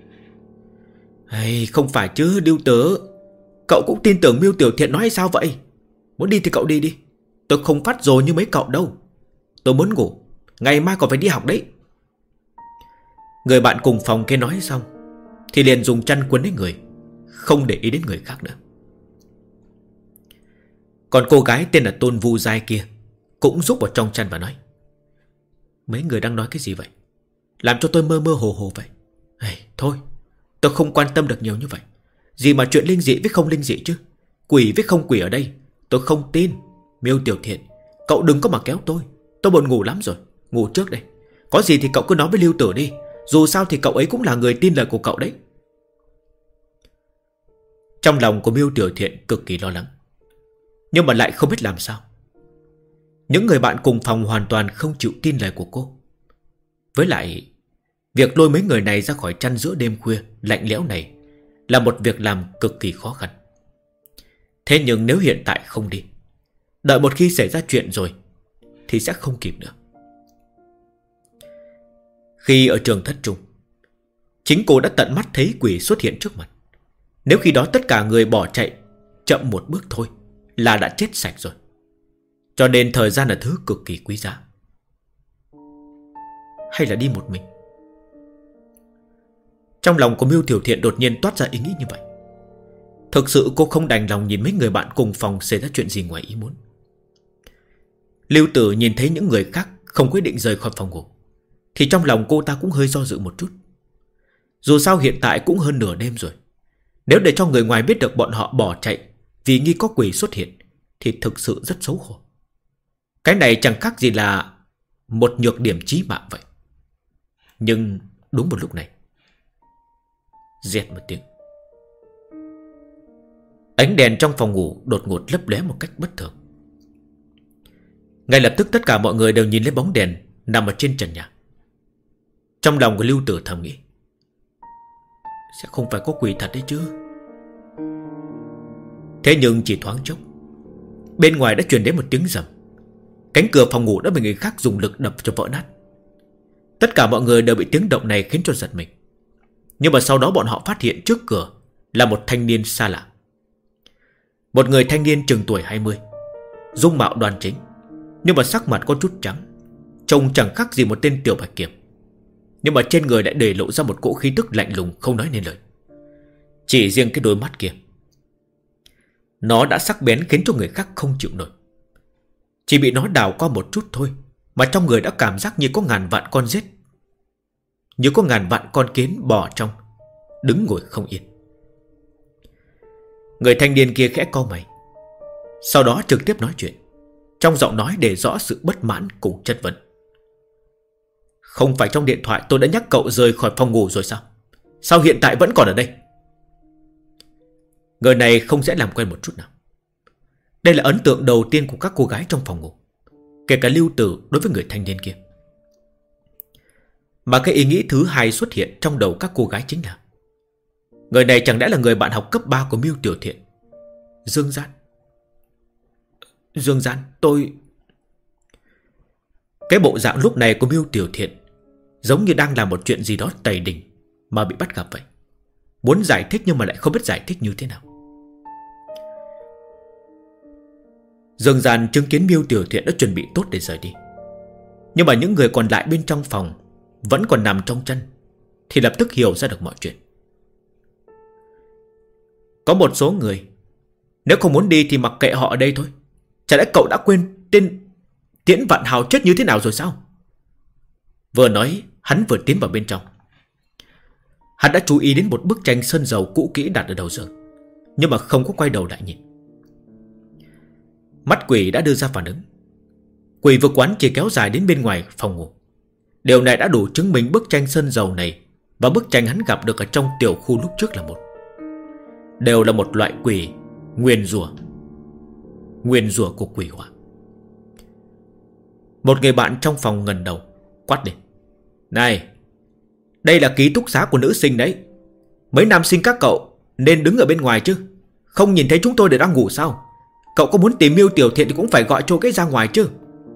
Không phải chứ Lưu Tử, cậu cũng tin tưởng Miêu Tiểu Thiện nói hay sao vậy? Muốn đi thì cậu đi đi. Tôi không phát rồi như mấy cậu đâu. Tôi muốn ngủ, ngày mai còn phải đi học đấy. Người bạn cùng phòng kia nói xong thì liền dùng chăn quấn lấy người, không để ý đến người khác nữa. Còn cô gái tên là Tôn Vu Giai kia cũng rúc vào trong chăn và nói. Mấy người đang nói cái gì vậy? Làm cho tôi mơ mơ hồ hồ vậy. Thôi, tôi không quan tâm được nhiều như vậy. Gì mà chuyện linh dị với không linh dị chứ. Quỷ với không quỷ ở đây tôi không tin. Miêu Tiểu Thiện, cậu đừng có mà kéo tôi. Tôi buồn ngủ lắm rồi, ngủ trước đây. Có gì thì cậu cứ nói với Lưu Tử đi. Dù sao thì cậu ấy cũng là người tin lời của cậu đấy. Trong lòng của Miêu Tiểu Thiện cực kỳ lo lắng, nhưng mà lại không biết làm sao. Những người bạn cùng phòng hoàn toàn không chịu tin lời của cô. Với lại việc lôi mấy người này ra khỏi chăn giữa đêm khuya lạnh lẽo này là một việc làm cực kỳ khó khăn. Thế nhưng nếu hiện tại không đi, đợi một khi xảy ra chuyện rồi thì sẽ không kịp nữa. Khi ở trường Thất Trung, chính cô đã tận mắt thấy quỷ xuất hiện trước mặt. Nếu khi đó tất cả người bỏ chạy chậm một bước thôi là đã chết sạch rồi. Cho nên thời gian là thứ cực kỳ quý giá. Hay là đi một mình? Trong lòng của Miêu Tiểu Thiện đột nhiên toát ra ý nghĩ như vậy. Thực sự cô không đành lòng nhìn mấy người bạn cùng phòng xảy ra chuyện gì ngoài ý muốn. Lưu Tử nhìn thấy những người khác không quyết định rời khỏi phòng ngủ, thì trong lòng cô ta cũng hơi do dự một chút. Dù sao hiện tại cũng hơn nửa đêm rồi, nếu để cho người ngoài biết được bọn họ bỏ chạy vì nghi có quỷ xuất hiện thì thực sự rất xấu hổ. Cái này chẳng khác gì là một nhược điểm chí mạng vậy. Nhưng đúng một lúc này, rẹt một tiếng, ánh đèn trong phòng ngủ đột ngột lấp lóe một cách bất thường. Ngay lập tức tất cả mọi người đều nhìn lên bóng đèn nằm ở trên trần nhà. Trong lòng của Lưu Tử thầm nghĩ, sẽ không phải có quỷ thật đấy chứ. Thế nhưng chỉ thoáng chốc, bên ngoài đã truyền đến một tiếng rầm. Cánh cửa phòng ngủ đã bị người khác dùng lực đập cho vỡ nát. Tất cả mọi người đều bị tiếng động này khiến cho giật mình. Nhưng mà sau đó bọn họ phát hiện trước cửa là một thanh niên xa lạ. Một người thanh niên chừng tuổi 20, dung mạo đoan chính, nhưng mà sắc mặt có chút trắng, trông chẳng khác gì một tên tiểu bạch kiểm. Nhưng mà trên người lại để lộ ra một cỗ khí tức lạnh lùng không nói nên lời. Chỉ riêng cái đôi mắt kia, nó đã sắc bén khiến cho người khác không chịu nổi. Chỉ bị nó đào qua một chút thôi mà trong người đã cảm giác như có ngàn vạn con rết, như có ngàn vạn con kiến bò trong, đứng ngồi không yên. Người thanh niên kia khẽ cau mày, sau đó trực tiếp nói chuyện, trong giọng nói để rõ sự bất mãn cùng chất vấn. Không phải trong điện thoại tôi đã nhắc cậu rời khỏi phòng ngủ rồi sao? Sao hiện tại vẫn còn ở đây? Người này không dễ làm quen một chút nào. Đây là ấn tượng đầu tiên của các cô gái trong phòng ngủ, kể cả Lưu Tử đối với người thanh niên kia. Mà cái ý nghĩ thứ hai xuất hiện trong đầu các cô gái chính là, người này chẳng lẽ là người bạn học cấp 3 của Miêu Tiểu Thiện, Dương Gian. Dương Gian, tôi... Cái bộ dạng lúc này của Miêu Tiểu Thiện giống như đang làm một chuyện gì đó tày đình mà bị bắt gặp vậy. Muốn giải thích nhưng mà lại không biết giải thích như thế nào. Dương Gian chứng kiến Miêu Tiểu Thiện đã chuẩn bị tốt để rời đi, nhưng mà những người còn lại bên trong phòng vẫn còn nằm trong chân, thì lập tức hiểu ra được mọi chuyện. Có một số người, nếu không muốn đi thì mặc kệ họ ở đây thôi. Chả lẽ cậu đã quên tên Tiễn Vạn Hào chết như thế nào rồi sao? Vừa nói, hắn vừa tiến vào bên trong. Hắn đã chú ý đến một bức tranh sơn dầu cũ kỹ đặt ở đầu giường, nhưng mà không có quay đầu lại nhìn. Mắt quỷ đã đưa ra phản ứng. Quỷ vực quán chỉ kéo dài đến bên ngoài phòng ngủ. Điều này đã đủ chứng minh bức tranh sơn dầu này và bức tranh hắn gặp được ở trong tiểu khu lúc trước là một, đều là một loại quỷ nguyền rủa của quỷ hỏa. Một người bạn trong phòng ngẩng đầu quát lên, này, đây là ký túc xá của nữ sinh đấy. Mấy nam sinh các cậu nên đứng ở bên ngoài chứ, không nhìn thấy chúng tôi để đang ngủ sao? Cậu có muốn tìm Miêu Tiểu Thiện thì cũng phải gọi cho cái ra ngoài chứ.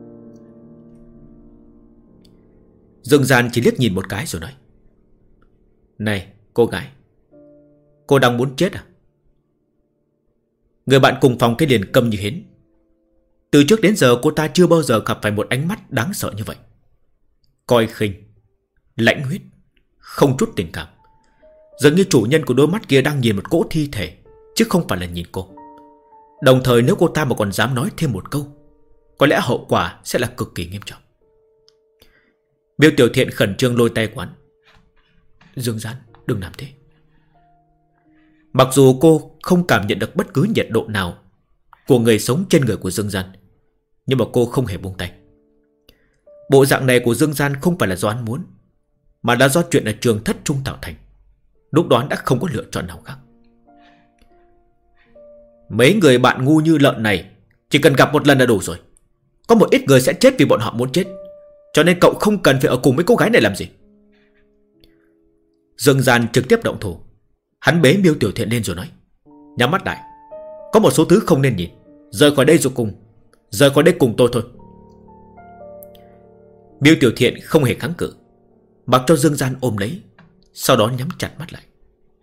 Dương Gian chỉ liếc nhìn một cái rồi nói, này cô gái, cô đang muốn chết à? Người bạn cùng phòng cái liền câm như hến. Từ trước đến giờ cô ta chưa bao giờ gặp phải một ánh mắt đáng sợ như vậy. Coi khinh, lãnh huyết, không chút tình cảm. Dường như chủ nhân của đôi mắt kia đang nhìn một cỗ thi thể, chứ không phải là nhìn cô. Đồng thời nếu cô ta mà còn dám nói thêm một câu, có lẽ hậu quả sẽ là cực kỳ nghiêm trọng. Miêu Tiểu Thiện khẩn trương lôi tay quán, Dương Gian, đừng làm thế. Mặc dù cô không cảm nhận được bất cứ nhiệt độ nào của người sống trên người của Dương Gian, nhưng mà cô không hề buông tay. Bộ dạng này của Dương Gian không phải là do hắn muốn, mà là do chuyện ở trường thất trung tạo thành. Lúc đó đã không có lựa chọn nào khác. Mấy người bạn ngu như lợn này chỉ cần gặp một lần là đủ rồi. Có một ít người sẽ chết vì bọn họ muốn chết, cho nên cậu không cần phải ở cùng với cô gái này làm gì. Dương Gian trực tiếp động thủ. Hắn bế Miêu Tiểu Thiện lên rồi nói, nhắm mắt lại, có một số thứ không nên nhìn. Rời khỏi đây cùng tôi thôi. Miêu Tiểu Thiện không hề kháng cự, mặc cho Dương Gian ôm lấy, sau đó nhắm chặt mắt lại.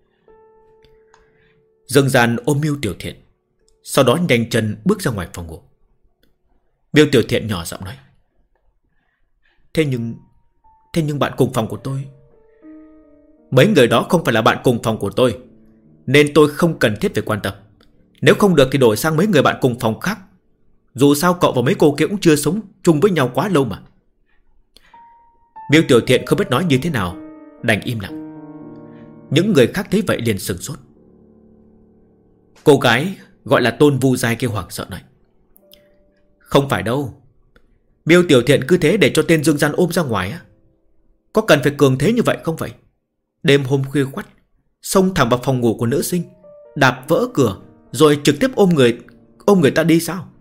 Dương Gian ôm Miêu Tiểu Thiện, sau đó nhanh chân bước ra ngoài phòng ngủ. Miêu Tiểu Thiện nhỏ giọng nói, Thế nhưng bạn cùng phòng của tôi. Mấy người đó không phải là bạn cùng phòng của tôi, nên tôi không cần thiết phải quan tâm. Nếu không được thì đổi sang mấy người bạn cùng phòng khác. Dù sao cậu và mấy cô kia cũng chưa sống chung với nhau quá lâu mà. Miêu Tiểu Thiện không biết nói như thế nào, đành im lặng. Những người khác thấy vậy liền sửng sốt. Cô gái gọi là Tôn Vu Giai kia hoảng sợ nói: Không phải đâu, Miêu Tiểu Thiện cứ thế để cho tên Dương Gian ôm ra ngoài á? Có cần phải cường thế như vậy không vậy? Đêm hôm khuya khoắt xông thẳng vào phòng ngủ của nữ sinh, đạp vỡ cửa, rồi trực tiếp ôm người ta đi sao?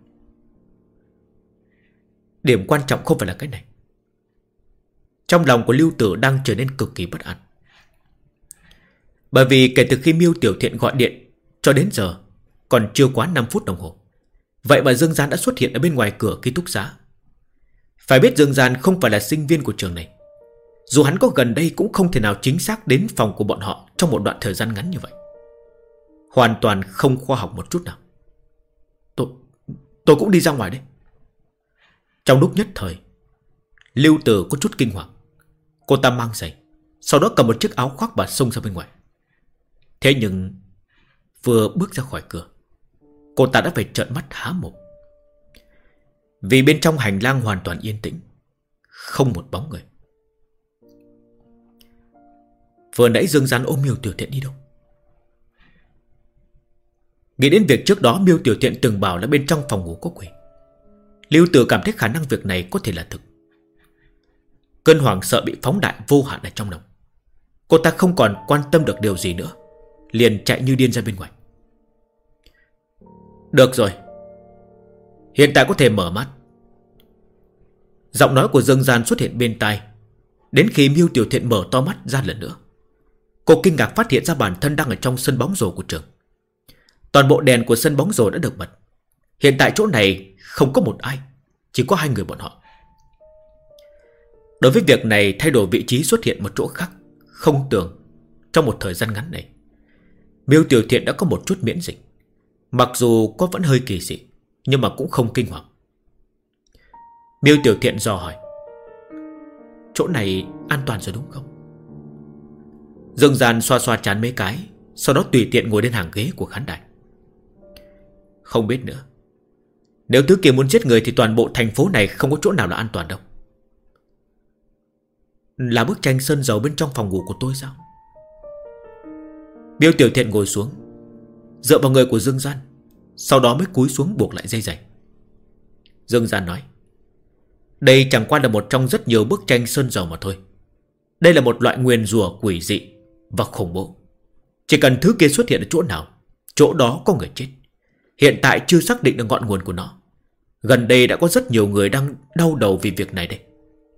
Điểm quan trọng không phải là cái này. Trong lòng của Lưu Tử đang trở nên cực kỳ bất an. Bởi vì kể từ khi Miêu Tiểu Thiện gọi điện cho đến giờ còn chưa quá 5 phút đồng hồ. Vậy mà Dương Gian đã xuất hiện ở bên ngoài cửa ký túc xá. Phải biết Dương Gian không phải là sinh viên của trường này. Dù hắn có gần đây cũng không thể nào chính xác đến phòng của bọn họ trong một đoạn thời gian ngắn như vậy. Hoàn toàn không khoa học một chút nào. Tôi cũng đi ra ngoài đấy. Trong lúc nhất thời, Lưu Tử có chút kinh hoàng. Cô ta mang giày, sau đó cầm một chiếc áo khoác và xông ra bên ngoài. Thế nhưng vừa bước ra khỏi cửa, cô ta đã phải trợn mắt há mồm. Vì bên trong hành lang hoàn toàn yên tĩnh, không một bóng người. Vừa nãy Dương Gian ôm Miêu Tiểu Thiện đi đâu? Nghĩ đến việc trước đó Miêu Tiểu Thiện từng bảo là bên trong phòng ngủ có quỷ, Lưu Tử cảm thấy khả năng việc này có thể là thực. Cơn hoảng sợ bị phóng đại vô hạn ở trong lòng. Cô ta không còn quan tâm được điều gì nữa, liền chạy như điên ra bên ngoài. Được rồi, hiện tại có thể mở mắt. Giọng nói của Dương Gian xuất hiện bên tai. Đến khi Miêu Tiểu Thiện mở to mắt ra lần nữa, cô kinh ngạc phát hiện ra bản thân đang ở trong sân bóng rổ của trường. Toàn bộ đèn của sân bóng rổ đã được bật. Hiện tại chỗ này không có một ai, chỉ có hai người bọn họ. Đối với việc này, thay đổi vị trí xuất hiện một chỗ khác không tưởng trong một thời gian ngắn này, Miêu Tiểu Thiện đã có một chút miễn dịch. Mặc dù có vẫn hơi kỳ dị, nhưng mà cũng không kinh hoàng. Miêu Tiểu Thiện dò hỏi: Chỗ này an toàn rồi đúng không? Dương Gian xoa xoa trán mấy cái, sau đó tùy tiện ngồi lên hàng ghế của khán đài. Không biết nữa. Nếu thứ kia muốn giết người thì toàn bộ thành phố này không có chỗ nào là an toàn đâu. Là bức tranh sơn dầu bên trong phòng ngủ của tôi sao? Miêu Tiểu Thiện ngồi xuống, dựa vào người của Dương Gian, sau đó mới cúi xuống buộc lại dây giày. Dương Gian nói: Đây chẳng qua là một trong rất nhiều bức tranh sơn dầu mà thôi. Đây là một loại nguyền rủa quỷ dị và khủng bố. Chỉ cần thứ kia xuất hiện ở chỗ nào, chỗ đó có người chết. Hiện tại chưa xác định được ngọn nguồn của nó. Gần đây đã có rất nhiều người đang đau đầu vì việc này đây.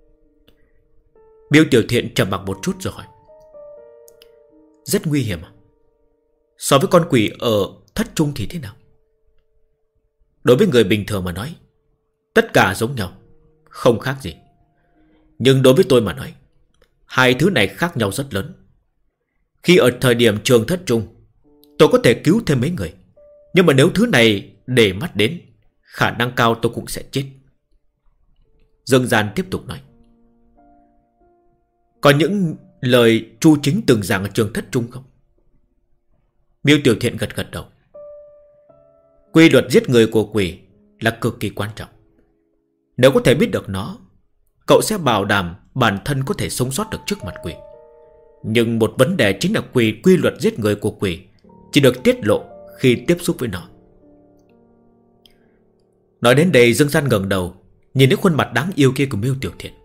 Miêu Tiểu Thiện trầm mặc một chút rồi hỏi: Rất nguy hiểm à? So với con quỷ ở thất trung thì thế nào? Đối với người bình thường mà nói, tất cả giống nhau, không khác gì. Nhưng đối với tôi mà nói, hai thứ này khác nhau rất lớn. Khi ở thời điểm trường thất trung, tôi có thể cứu thêm mấy người. Nhưng mà nếu thứ này để mắt đến, khả năng cao tôi cũng sẽ chết. Dương Gian tiếp tục nói: Có những lời Chu Chính từng giảng ở trường thất trung không? Miêu Tiểu Thiện gật gật đầu. Quy luật giết người của quỷ là cực kỳ quan trọng. Nếu có thể biết được nó, cậu sẽ bảo đảm bản thân có thể sống sót được trước mặt quỷ. Nhưng một vấn đề chính là quy luật giết người của quỷ chỉ được tiết lộ khi tiếp xúc với nó. Nói đến đây, Dương Gian ngẩng đầu nhìn đến khuôn mặt đáng yêu kia của Miêu Tiểu Thiện.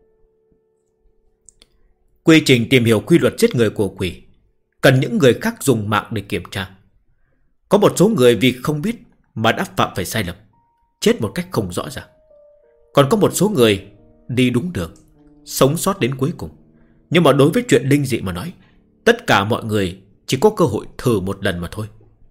Quy trình tìm hiểu quy luật giết người của quỷ cần những người khác dùng mạng để kiểm tra. Có một số người vì không biết mà đã phạm phải sai lầm, chết một cách không rõ ràng. Còn có một số người đi đúng đường, sống sót đến cuối cùng. Nhưng mà đối với chuyện linh dị mà nói, tất cả mọi người chỉ có cơ hội thử một lần mà thôi.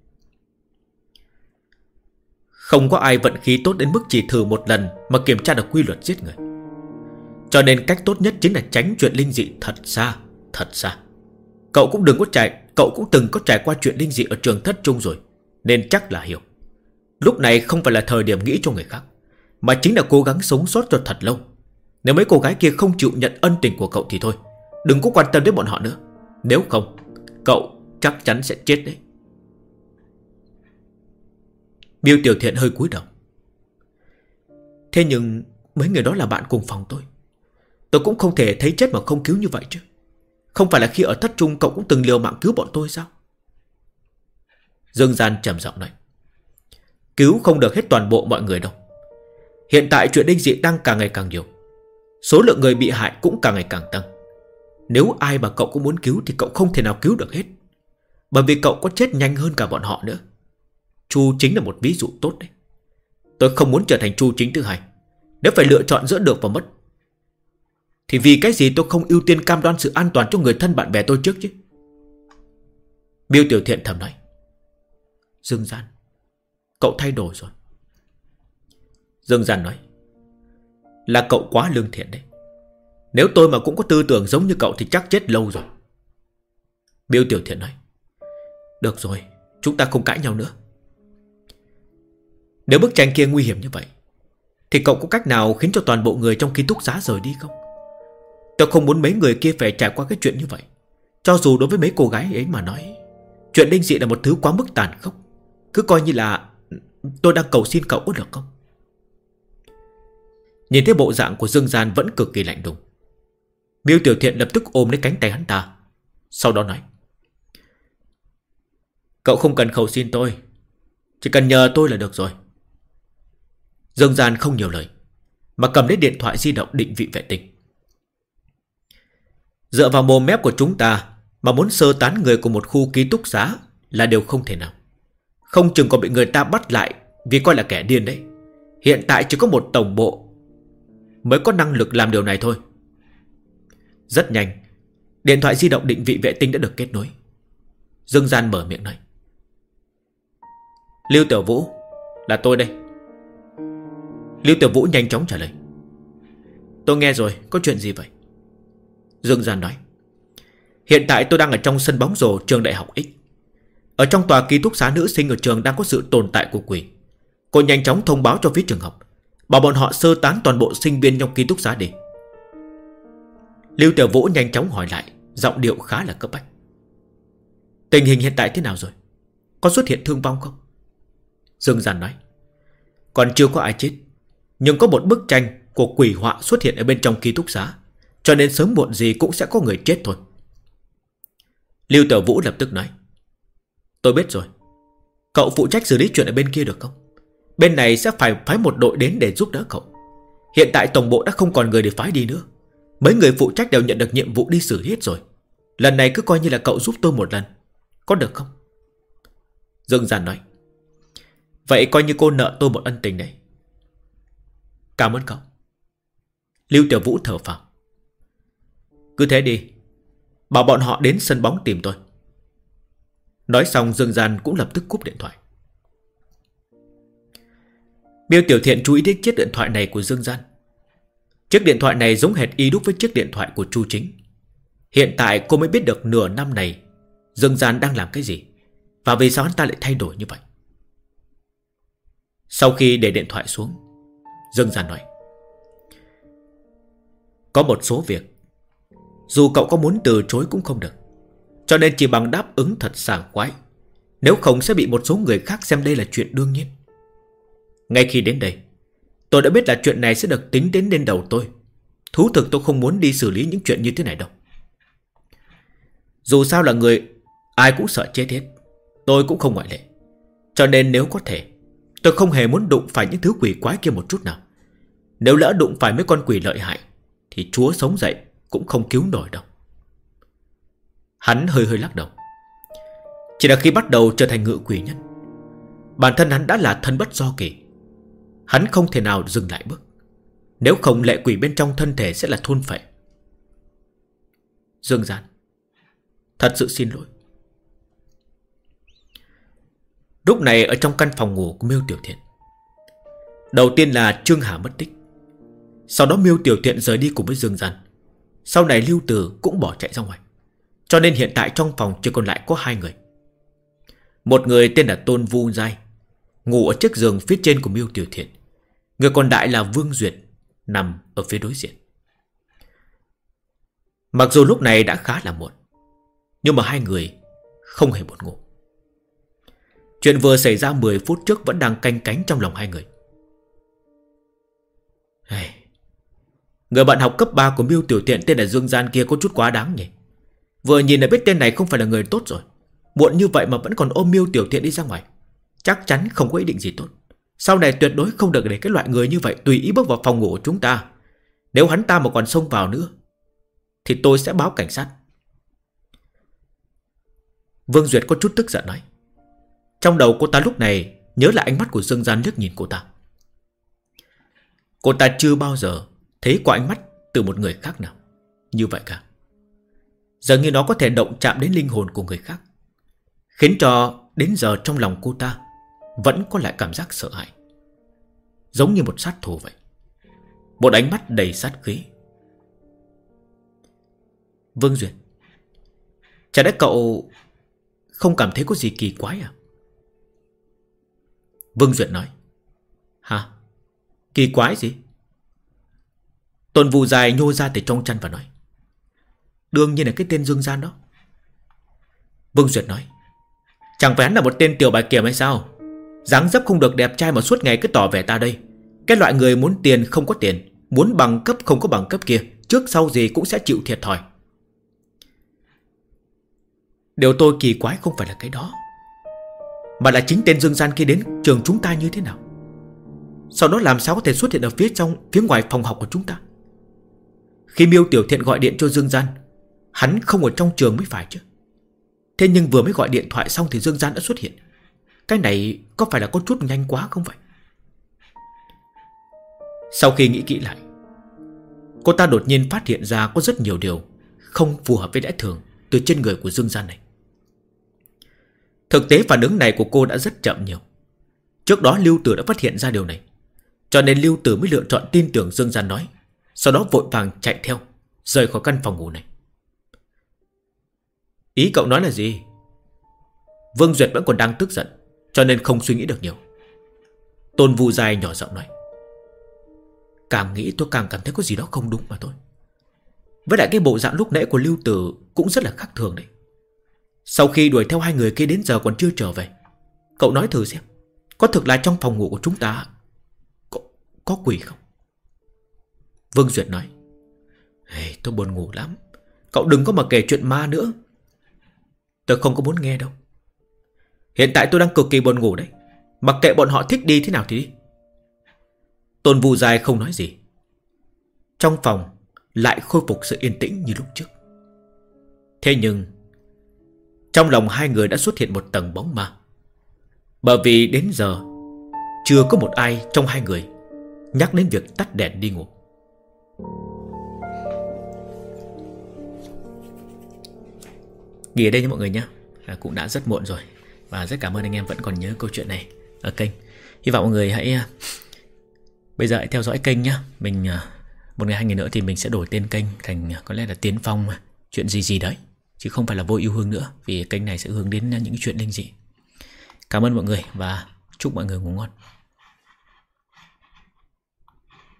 Không có ai vận khí tốt đến mức chỉ thử một lần mà kiểm tra được quy luật giết người. Cho nên cách tốt nhất chính là tránh chuyện linh dị thật xa, thật xa. Cậu cũng từng có trải qua chuyện linh dị ở trường thất trung rồi, nên chắc là hiểu. Lúc này không phải là thời điểm nghĩ cho người khác, mà chính là cố gắng sống sót cho thật lâu. Nếu mấy cô gái kia không chịu nhận ân tình của cậu thì thôi, đừng có quan tâm đến bọn họ nữa. Nếu không, cậu chắc chắn sẽ chết đấy. Miêu Tiểu Thiện hơi cúi đầu. Thế nhưng mấy người đó là bạn cùng phòng tôi. Tôi cũng không thể thấy chết mà không cứu như vậy chứ. Không phải là khi ở thất trung cậu cũng từng liều mạng cứu bọn tôi sao? Dương Gian trầm giọng nói. Cứu không được hết toàn bộ mọi người đâu. Hiện tại chuyện đinh dị đang càng ngày càng nhiều. Số lượng người bị hại cũng càng ngày càng tăng. Nếu ai mà cậu cũng muốn cứu thì cậu không thể nào cứu được hết. Bởi vì cậu có chết nhanh hơn cả bọn họ nữa. Chu chính là một ví dụ tốt đấy. Tôi không muốn trở thành Chu chính thứ hai. Nếu phải lựa chọn giữa được và mất thì vì cái gì tôi không ưu tiên cam đoan sự an toàn cho người thân bạn bè tôi trước chứ? Miêu Tiểu Thiện thầm nói. Dương Gian, cậu thay đổi rồi. Dương Gian nói. Là cậu quá lương thiện đấy. Nếu tôi mà cũng có tư tưởng giống như cậu thì chắc chết lâu rồi. Miêu Tiểu Thiện nói. Được rồi, chúng ta không cãi nhau nữa. Nếu bức tranh kia nguy hiểm như vậy thì cậu có cách nào khiến cho toàn bộ người trong ký túc xá rời đi không? Tôi không muốn mấy người kia phải trải qua cái chuyện như vậy. Cho dù đối với mấy cô gái ấy mà nói, chuyện đinh dị là một thứ quá mức tàn khốc. Cứ coi như là tôi đang cầu xin cậu có được không? Nhìn thấy bộ dạng của Dương Gian vẫn cực kỳ lạnh lùng, Miêu Tiểu Thiện lập tức ôm lấy cánh tay hắn ta, sau đó nói. Cậu không cần cầu xin tôi, chỉ cần nhờ tôi là được rồi. Dương Gian không nhiều lời, mà cầm lấy điện thoại di động định vị vệ tinh. Dựa vào mồm mép của chúng ta mà muốn sơ tán người của một khu ký túc xá là điều không thể nào. Không chừng còn bị người ta bắt lại vì coi là kẻ điên đấy. Hiện tại chỉ có một tổng bộ mới có năng lực làm điều này thôi. Rất nhanh, điện thoại di động định vị vệ tinh đã được kết nối. Dương Gian mở miệng nói. Lưu Tiểu Vũ, là tôi đây. Lưu Tiểu Vũ nhanh chóng trả lời. Tôi nghe rồi, có chuyện gì vậy? Dương Gian nói. Hiện tại tôi đang ở trong sân bóng rổ trường đại học X. Ở trong tòa ký túc xá nữ sinh ở trường đang có sự tồn tại của quỷ. Cô nhanh chóng thông báo cho phía trường học, bảo bọn họ sơ tán toàn bộ sinh viên trong ký túc xá đi. Lưu Tiểu Vũ nhanh chóng hỏi lại, giọng điệu khá là cấp bách. Tình hình hiện tại thế nào rồi? Có xuất hiện thương vong không? Dương Gian nói. Còn chưa có ai chết, nhưng có một bức tranh của quỷ họa xuất hiện ở bên trong ký túc xá, cho nên sớm muộn gì cũng sẽ có người chết thôi. Lưu Tiểu Vũ lập tức nói. Tôi biết rồi. Cậu phụ trách xử lý chuyện ở bên kia được không? Bên này sẽ phải phái một đội đến để giúp đỡ cậu. Hiện tại tổng bộ đã không còn người để phái đi nữa. Mấy người phụ trách đều nhận được nhiệm vụ đi xử lý hết rồi. Lần này cứ coi như là cậu giúp tôi một lần, có được không? Dương Gian nói. Vậy coi như cô nợ tôi một ân tình này. Cảm ơn cậu. Lưu Tiểu Vũ thở phào. Cứ thế đi, bảo bọn họ đến sân bóng tìm tôi. Nói xong Dương Gian cũng lập tức cúp điện thoại. Miêu Tiểu Thiện chú ý đến chiếc điện thoại này của Dương Gian. Chiếc điện thoại này giống hệt y đúc với chiếc điện thoại của Chu Chính. Hiện tại cô mới biết được nửa năm này Dương Gian đang làm cái gì, và vì sao hắn ta lại thay đổi như vậy. Sau khi để điện thoại xuống, Dương Gian nói. Có một số việc dù cậu có muốn từ chối cũng không được, cho nên chỉ bằng đáp ứng thật sảng khoái. Nếu không sẽ bị một số người khác xem đây là chuyện đương nhiên. Ngay khi đến đây, tôi đã biết là chuyện này sẽ được tính đến lên đầu tôi. Thú thực tôi không muốn đi xử lý những chuyện như thế này đâu. Dù sao là người ai cũng sợ chết hết, tôi cũng không ngoại lệ. Cho nên nếu có thể, tôi không hề muốn đụng phải những thứ quỷ quái kia một chút nào. Nếu lỡ đụng phải mấy con quỷ lợi hại thì Chúa sống dậy cũng không cứu nổi đâu. Hắn hơi lắc đầu. Chỉ là khi bắt đầu trở thành ngự quỷ nhân, bản thân hắn đã là thân bất do kỳ. Hắn không thể nào dừng lại bước, nếu không lệ quỷ bên trong thân thể sẽ là thôn phệ. Dương Gian, thật sự xin lỗi. Lúc này ở trong căn phòng ngủ của Miêu Tiểu Thiện, đầu tiên là Trương Hà mất tích. Sau đó Miêu Tiểu Thiện rời đi cùng với Dương Gian. Sau này Lưu Tử cũng bỏ chạy ra ngoài. Cho nên hiện tại trong phòng chỉ còn lại có hai người. Một người tên là Tôn Vu Giai, ngủ ở chiếc giường phía trên của Miêu Tiểu Thiện. Người còn lại là Vương Duyệt, nằm ở phía đối diện. Mặc dù lúc này đã khá là muộn, nhưng mà hai người không hề buồn ngủ. Chuyện vừa xảy ra 10 phút trước vẫn đang canh cánh trong lòng hai người. Người bạn học cấp 3 của Miêu Tiểu Thiện tên là Dương Gian kia có chút quá đáng nhỉ. Vừa nhìn đã biết tên này không phải là người tốt rồi. Muộn như vậy mà vẫn còn ôm Miêu Tiểu Thiện đi ra ngoài, chắc chắn không có ý định gì tốt. Sau này tuyệt đối không được để cái loại người như vậy tùy ý bước vào phòng ngủ của chúng ta. Nếu hắn ta mà còn xông vào nữa thì tôi sẽ báo cảnh sát. Vương Duyệt có chút tức giận nói. Trong đầu cô ta lúc này nhớ lại ánh mắt của Dương Gian liếc nhìn cô ta. Cô ta chưa bao giờ thấy qua ánh mắt từ một người khác nào như vậy cả. Dường như nó có thể động chạm đến linh hồn của người khác, khiến cho đến giờ trong lòng cô ta vẫn có lại cảm giác sợ hãi, giống như một sát thủ vậy. Một ánh mắt đầy sát khí. Vương Duyệt, chả lẽ cậu không cảm thấy có gì kỳ quái à? Vương Duyệt nói. Hả? Kỳ quái gì? Tôn Vũ Dài nhô ra từ trong chăn và nói. Đương nhiên là cái tên Dương Gian đó. Vương Duyệt nói. Chẳng phải hắn là một tên tiểu bạch kiểm hay sao? Dáng dấp không được đẹp trai mà suốt ngày cứ tỏ vẻ ta đây. Cái loại người muốn tiền không có tiền, muốn bằng cấp không có bằng cấp kia, trước sau gì cũng sẽ chịu thiệt thòi. Điều tôi kỳ quái không phải là cái đó, mà là chính tên Dương Gian kia đến trường chúng ta như thế nào. Sau đó làm sao có thể xuất hiện ở phía ngoài phòng học của chúng ta? Khi Miêu Tiểu Thiện gọi điện cho Dương Gian, hắn không ở trong trường mới phải chứ. Thế nhưng vừa mới gọi điện thoại xong thì Dương Gian đã xuất hiện. Cái này có phải là có chút nhanh quá không vậy? Sau khi nghĩ kỹ lại, cô ta đột nhiên phát hiện ra có rất nhiều điều không phù hợp với lẽ thường từ trên người của Dương Gian này. Thực tế phản ứng này của cô đã rất chậm nhiều. Trước đó Lưu Tử đã phát hiện ra điều này, cho nên Lưu Tử mới lựa chọn tin tưởng Dương Gian nói, sau đó vội vàng chạy theo, rời khỏi căn phòng ngủ này. Ý cậu nói là gì? Vương Duyệt vẫn còn đang tức giận, cho nên không suy nghĩ được nhiều. Tôn Vũ Dài nhỏ giọng nói. Càng nghĩ tôi càng cảm thấy có gì đó không đúng mà thôi. Với lại cái bộ dạng lúc nãy của Lưu Tử cũng rất là khác thường đấy. Sau khi đuổi theo hai người kia đến giờ còn chưa trở về. Cậu nói thử xem, có thực là trong phòng ngủ của chúng ta có quỷ không? Vương Duyệt nói. Hey, tôi buồn ngủ lắm, cậu đừng có mà kể chuyện ma nữa. Tôi không có muốn nghe đâu. Hiện tại tôi đang cực kỳ buồn ngủ đấy. Mặc kệ bọn họ thích đi thế nào thì đi. Tôn Vũ Dài không nói gì. Trong phòng lại khôi phục sự yên tĩnh như lúc trước. Thế nhưng trong lòng hai người đã xuất hiện một tầng bóng ma. Bởi vì đến giờ chưa có một ai trong hai người nhắc đến việc tắt đèn đi ngủ. Nghỉ ở đây nha mọi người nhé. Cũng đã rất muộn rồi. Và rất cảm ơn anh em vẫn còn nhớ câu chuyện này ở kênh. Hy vọng mọi người hãy bây giờ hãy theo dõi kênh nhé. Mình một ngày hai ngày nữa thì mình sẽ đổi tên kênh thành có lẽ là Tiến Phong chuyện gì gì đấy, chứ không phải là Vô Yêu Hương nữa. Vì kênh này sẽ hướng đến những chuyện linh dị. Cảm ơn mọi người và chúc mọi người ngủ ngon.